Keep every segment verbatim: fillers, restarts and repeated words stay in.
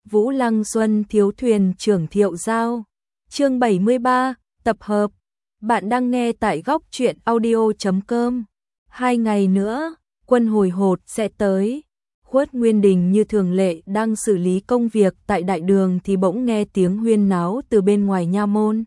Vũ Lăng Xuân thiếu thuyền trưởng Thiệu Giao. Chương bảy mươi ba, tập hợp. Bạn đang nghe tại góc truyện audio chấm com. Hai ngày nữa, quân hồi hột sẽ tới. Khuất Nguyên Đình như thường lệ đang xử lý công việc tại đại đường thì bỗng nghe tiếng huyên náo từ bên ngoài nha môn.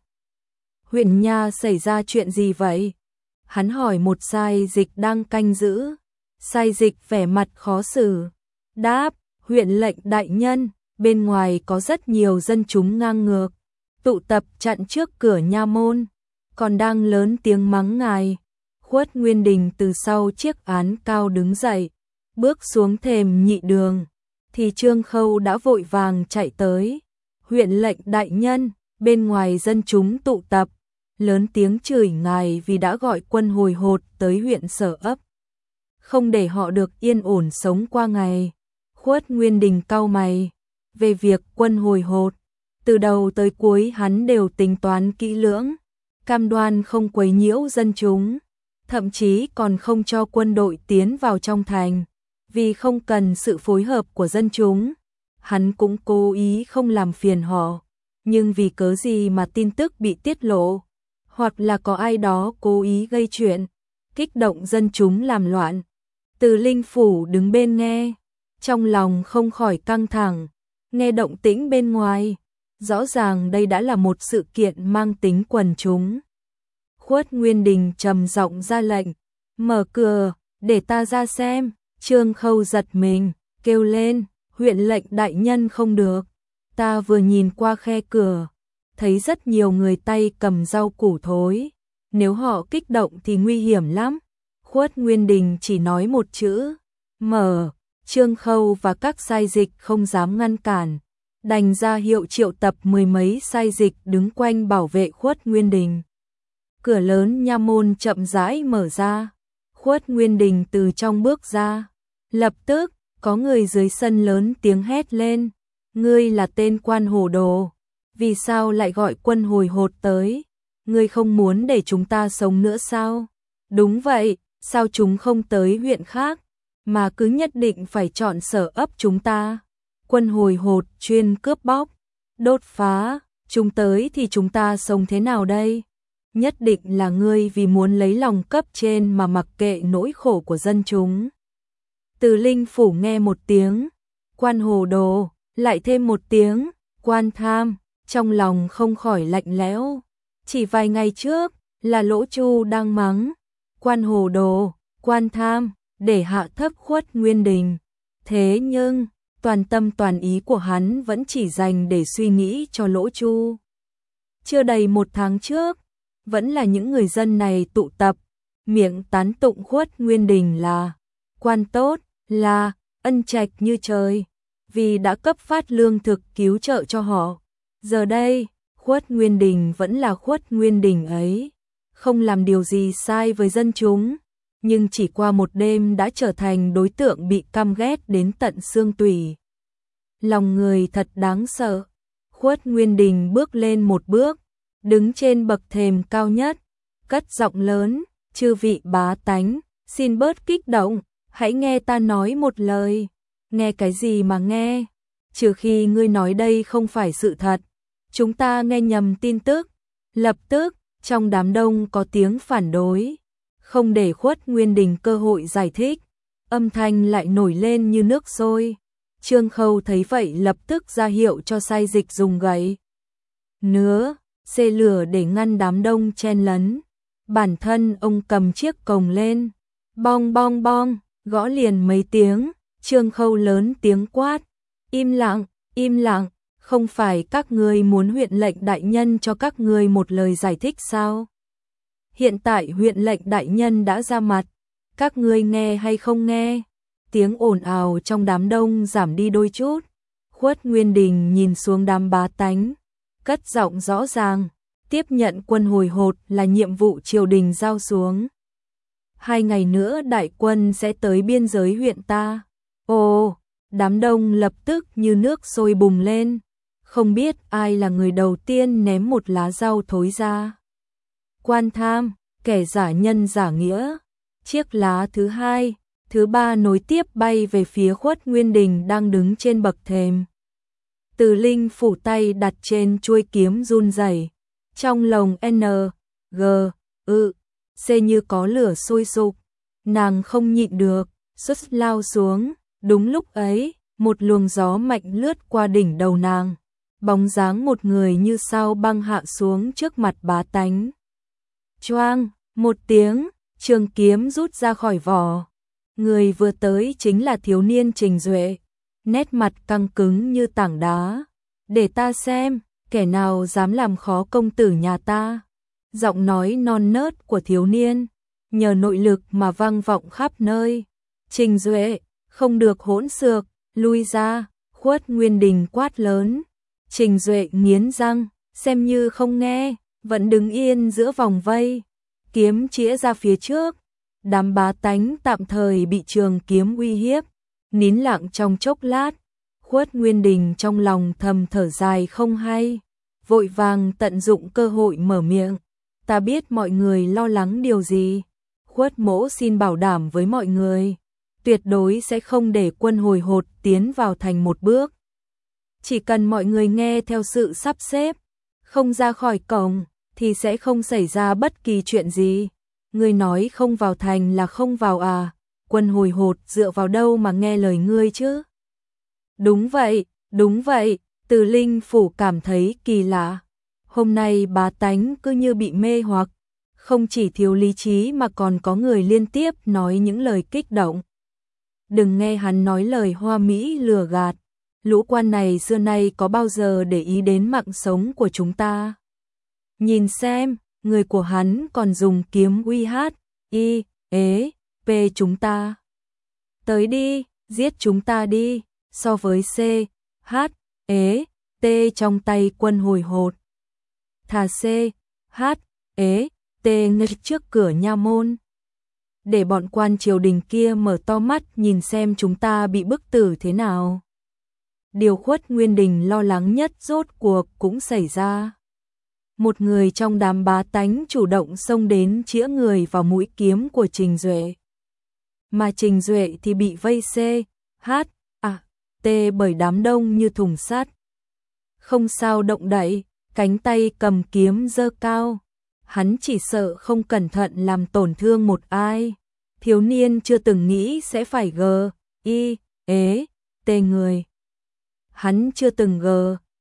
Huyện nha xảy ra chuyện gì vậy? Hắn hỏi một sai dịch đang canh giữ. Sai dịch vẻ mặt khó xử. Đáp, huyện lệnh đại nhân, bên ngoài có rất nhiều dân chúng ngang ngược, tụ tập chặn trước cửa nha môn, còn đang lớn tiếng mắng ngài. Khuất Nguyên Đình từ sau chiếc án cao đứng dậy, bước xuống thềm nhị đường, thì Trương Khâu đã vội vàng chạy tới. Huyện lệnh đại nhân, bên ngoài dân chúng tụ tập, lớn tiếng chửi ngài vì đã gọi quân hồi hột tới huyện Sở Ấp, không để họ được yên ổn sống qua ngày. Khuất Nguyên Đình cau mày. Về việc quân hồi hột, từ đầu tới cuối hắn đều tính toán kỹ lưỡng, cam đoan không quấy nhiễu dân chúng, thậm chí còn không cho quân đội tiến vào trong thành, vì không cần sự phối hợp của dân chúng. Hắn cũng cố ý không làm phiền họ, nhưng vì cớ gì mà tin tức bị tiết lộ, hoặc là có ai đó cố ý gây chuyện, kích động dân chúng làm loạn. Từ Linh Phủ đứng bên nghe, trong lòng không khỏi căng thẳng, nghe động tĩnh bên ngoài, rõ ràng đây đã là một sự kiện mang tính quần chúng. Khuất Nguyên Đình trầm giọng ra lệnh, mở cửa, để ta ra xem. Trương Khâu giật mình, kêu lên, huyện lệnh đại nhân không được. Ta vừa nhìn qua khe cửa, thấy rất nhiều người tay cầm rau củ thối, nếu họ kích động thì nguy hiểm lắm. Khuất Nguyên Đình chỉ nói một chữ, mở. Trương Khâu và các sai dịch không dám ngăn cản, đành ra hiệu triệu tập mười mấy sai dịch đứng quanh bảo vệ Khuất Nguyên Đình. Cửa lớn nha môn chậm rãi mở ra, Khuất Nguyên Đình từ trong bước ra. Lập tức, có người dưới sân lớn tiếng hét lên, ngươi là tên quan hồ đồ, vì sao lại gọi quân hồi hột tới? Ngươi không muốn để chúng ta sống nữa sao? Đúng vậy, sao chúng không tới huyện khác, mà cứ nhất định phải chọn Sở Ấp chúng ta? Quân hồi hột chuyên cướp bóc, đốt phá, chúng tới thì chúng ta sống thế nào đây? Nhất định là ngươi vì muốn lấy lòng cấp trên mà mặc kệ nỗi khổ của dân chúng. Từ Linh Phủ nghe một tiếng, quan hồ đồ, lại thêm một tiếng, quan tham, trong lòng không khỏi lạnh lẽo. Chỉ vài ngày trước, là Lỗ Chu đang mắng, quan hồ đồ, quan tham, để hạ thấp Khuất Nguyên Đình. Thế nhưng, toàn tâm toàn ý của hắn vẫn chỉ dành để suy nghĩ cho Lỗ Chu. Chưa đầy một tháng trước, vẫn là những người dân này tụ tập, miệng tán tụng Khuất Nguyên Đình là quan tốt, là ân trạch như trời, vì đã cấp phát lương thực cứu trợ cho họ. Giờ đây, Khuất Nguyên Đình vẫn là Khuất Nguyên Đình ấy, không làm điều gì sai với dân chúng, nhưng chỉ qua một đêm đã trở thành đối tượng bị căm ghét đến tận xương tủy. Lòng người thật đáng sợ. Khuất Nguyên Đình bước lên một bước, đứng trên bậc thềm cao nhất, cất giọng lớn, chư vị bá tánh, xin bớt kích động, hãy nghe ta nói một lời. Nghe cái gì mà nghe? Trừ khi ngươi nói đây không phải sự thật, chúng ta nghe nhầm tin tức. Lập tức, trong đám đông có tiếng phản đối, không để Khuất Nguyên Đình cơ hội giải thích, âm thanh lại nổi lên như nước sôi. Trương Khâu thấy vậy lập tức ra hiệu cho sai dịch dùng gậy nứa, xê lửa để ngăn đám đông chen lấn. Bản thân ông cầm chiếc cồng lên, bong bong bong, gõ liền mấy tiếng. Trương Khâu lớn tiếng quát, im lặng, im lặng, không phải các ngươi muốn huyện lệnh đại nhân cho các ngươi một lời giải thích sao? Hiện tại huyện lệnh đại nhân đã ra mặt, các ngươi nghe hay không nghe? Tiếng ồn ào trong đám đông giảm đi đôi chút. Khuất Nguyên Đình nhìn xuống đám bá tánh, cất giọng rõ ràng, tiếp nhận quân hồi hột là nhiệm vụ triều đình giao xuống. Hai ngày nữa đại quân sẽ tới biên giới huyện ta. Ồ, đám đông lập tức như nước sôi bùng lên, không biết ai là người đầu tiên ném một lá rau thối ra. Quan tham, kẻ giả nhân giả nghĩa. Chiếc lá thứ hai, thứ ba nối tiếp bay về phía Khuất Nguyên Đình đang đứng trên bậc thềm. Từ Linh phủ tay đặt trên chuôi kiếm run rẩy, trong lòng N, G, ư, C như có lửa sôi sục, nàng không nhịn được, xuất lao xuống, đúng lúc ấy, một luồng gió mạnh lướt qua đỉnh đầu nàng, bóng dáng một người như sao băng hạ xuống trước mặt Bá Tánh. Choang, một tiếng, trường kiếm rút ra khỏi vỏ. Người vừa tới chính là thiếu niên Trình Duệ, nét mặt căng cứng như tảng đá. Để ta xem, kẻ nào dám làm khó công tử nhà ta. Giọng nói non nớt của thiếu niên, nhờ nội lực mà vang vọng khắp nơi. Trình Duệ, không được hỗn xược, lui ra, Khuất Nguyên Đình quát lớn. Trình Duệ nghiến răng, xem như không nghe, vẫn đứng yên giữa vòng vây, kiếm chĩa ra phía trước. Đám Bá Tánh tạm thời bị trường kiếm uy hiếp, nín lặng trong chốc lát. Khuất Nguyên Đình trong lòng thầm thở dài không hay, vội vàng tận dụng cơ hội mở miệng. Ta biết mọi người lo lắng điều gì. Khuất mỗ xin bảo đảm với mọi người, tuyệt đối sẽ không để quân hồi hột tiến vào thành một bước. Chỉ cần mọi người nghe theo sự sắp xếp, không ra khỏi cổng, thì sẽ không xảy ra bất kỳ chuyện gì. Ngươi nói không vào thành là không vào à, quân hồi hột dựa vào đâu mà nghe lời ngươi chứ? Đúng vậy, đúng vậy, Từ Linh phủ cảm thấy kỳ lạ. Hôm nay Bá Tánh cứ như bị mê hoặc, không chỉ thiếu lý trí mà còn có người liên tiếp nói những lời kích động. Đừng nghe hắn nói lời hoa mỹ lừa gạt, lũ quan này xưa nay có bao giờ để ý đến mạng sống của chúng ta. Nhìn xem, người của hắn còn dùng kiếm uy hát, y, ế, p chúng ta. Tới đi, giết chúng ta đi, so với c, h, ế, t trong tay quân hồi hột. Thà c, h, ế, t ngay trước cửa nha môn. Để bọn quan triều đình kia mở to mắt nhìn xem chúng ta bị bức tử thế nào. Điều Khuất Nguyên Đình lo lắng nhất rốt cuộc cũng xảy ra. Một người trong đám Bá Tánh chủ động xông đến chĩa người vào mũi kiếm của Trình Duệ. Mà Trình Duệ thì bị vây c, h, a, t bởi đám đông như thùng sắt. Không sao động đậy, cánh tay cầm kiếm giơ cao. Hắn chỉ sợ không cẩn thận làm tổn thương một ai. Thiếu niên chưa từng nghĩ sẽ phải g, y, ế, t người. Hắn chưa từng g,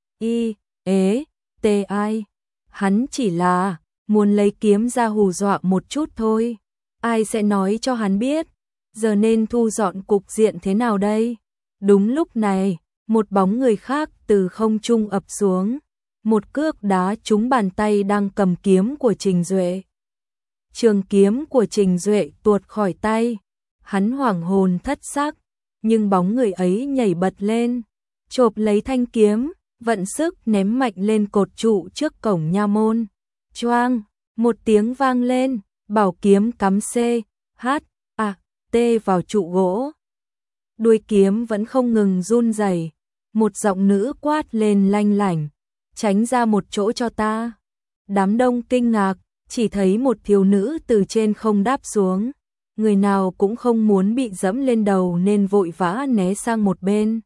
y, ế, t ai. Hắn chỉ là muốn lấy kiếm ra hù dọa một chút thôi. Ai sẽ nói cho hắn biết, giờ nên thu dọn cục diện thế nào đây? Đúng lúc này, một bóng người khác từ không trung ập xuống. Một cước đá trúng bàn tay đang cầm kiếm của Trình Duệ. Trường kiếm của Trình Duệ tuột khỏi tay. Hắn hoảng hồn thất xác, nhưng bóng người ấy nhảy bật lên, chộp lấy thanh kiếm, vận sức ném mạnh lên cột trụ trước cổng nha môn. Choang, một tiếng vang lên, bảo kiếm cắm c, h, a, t vào trụ gỗ. Đuôi kiếm vẫn không ngừng run rẩy. Một giọng nữ quát lên lanh lảnh, tránh ra một chỗ cho ta. Đám đông kinh ngạc, chỉ thấy một thiếu nữ từ trên không đáp xuống. Người nào cũng không muốn bị dẫm lên đầu nên vội vã né sang một bên,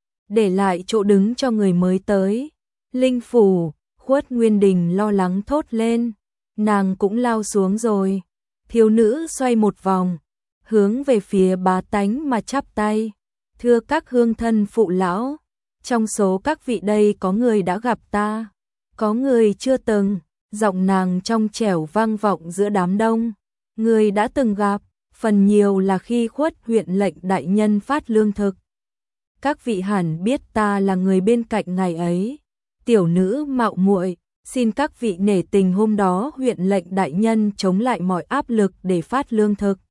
để lại chỗ đứng cho người mới tới. Linh phủ, Khuất Nguyên Đình lo lắng thốt lên, nàng cũng lao xuống rồi. Thiếu nữ xoay một vòng, hướng về phía Bá Tánh mà chắp tay. Thưa các hương thân phụ lão, trong số các vị đây có người đã gặp ta, có người chưa từng. Giọng nàng trong trẻo vang vọng giữa đám đông. Người đã từng gặp, phần nhiều là khi Khuất huyện lệnh đại nhân phát lương thực. Các vị hẳn biết ta là người bên cạnh ngày ấy. Tiểu nữ mạo muội, xin các vị nể tình hôm đó huyện lệnh đại nhân chống lại mọi áp lực để phát lương thực.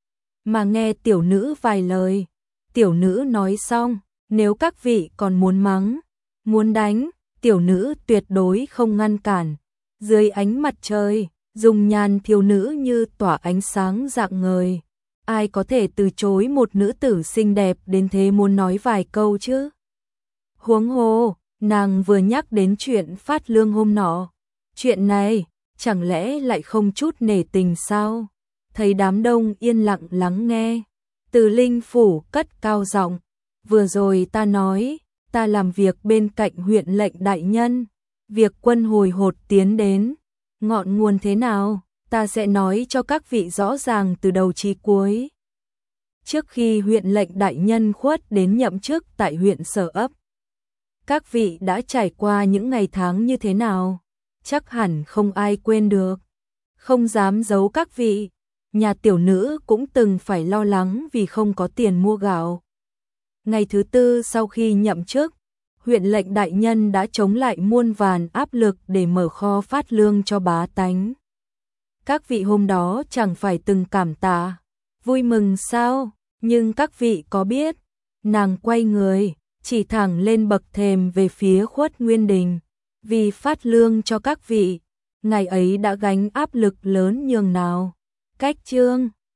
Mà nghe tiểu nữ vài lời. Tiểu nữ nói xong, nếu các vị còn muốn mắng, muốn đánh, tiểu nữ tuyệt đối không ngăn cản. Dưới ánh mặt trời, dung nhan thiếu nữ như tỏa ánh sáng rạng ngời. Ai có thể từ chối một nữ tử xinh đẹp đến thế muốn nói vài câu chứ? Huống hồ, nàng vừa nhắc đến chuyện phát lương hôm nọ. Chuyện này, chẳng lẽ lại không chút nể tình sao? Thấy đám đông yên lặng lắng nghe, Từ Linh phủ cất cao giọng. Vừa rồi ta nói, ta làm việc bên cạnh huyện lệnh đại nhân. Việc quân hồi hột tiến đến, ngọn nguồn thế nào, ta sẽ nói cho các vị rõ ràng từ đầu chí cuối. Trước khi huyện lệnh đại nhân khuất đến nhậm chức tại huyện Sở Ấp, các vị đã trải qua những ngày tháng như thế nào? Chắc hẳn không ai quên được. Không dám giấu các vị, nhà tiểu nữ cũng từng phải lo lắng vì không có tiền mua gạo. Ngày thứ tư sau khi nhậm chức, huyện lệnh đại nhân đã chống lại muôn vàn áp lực để mở kho phát lương cho bá tánh. Các vị hôm đó chẳng phải từng cảm tạ, vui mừng sao? Nhưng các vị có biết, nàng quay người, chỉ thẳng lên bậc thềm về phía Khuất Nguyên Đình, vì phát lương cho các vị, ngày ấy đã gánh áp lực lớn nhường nào. Cách chương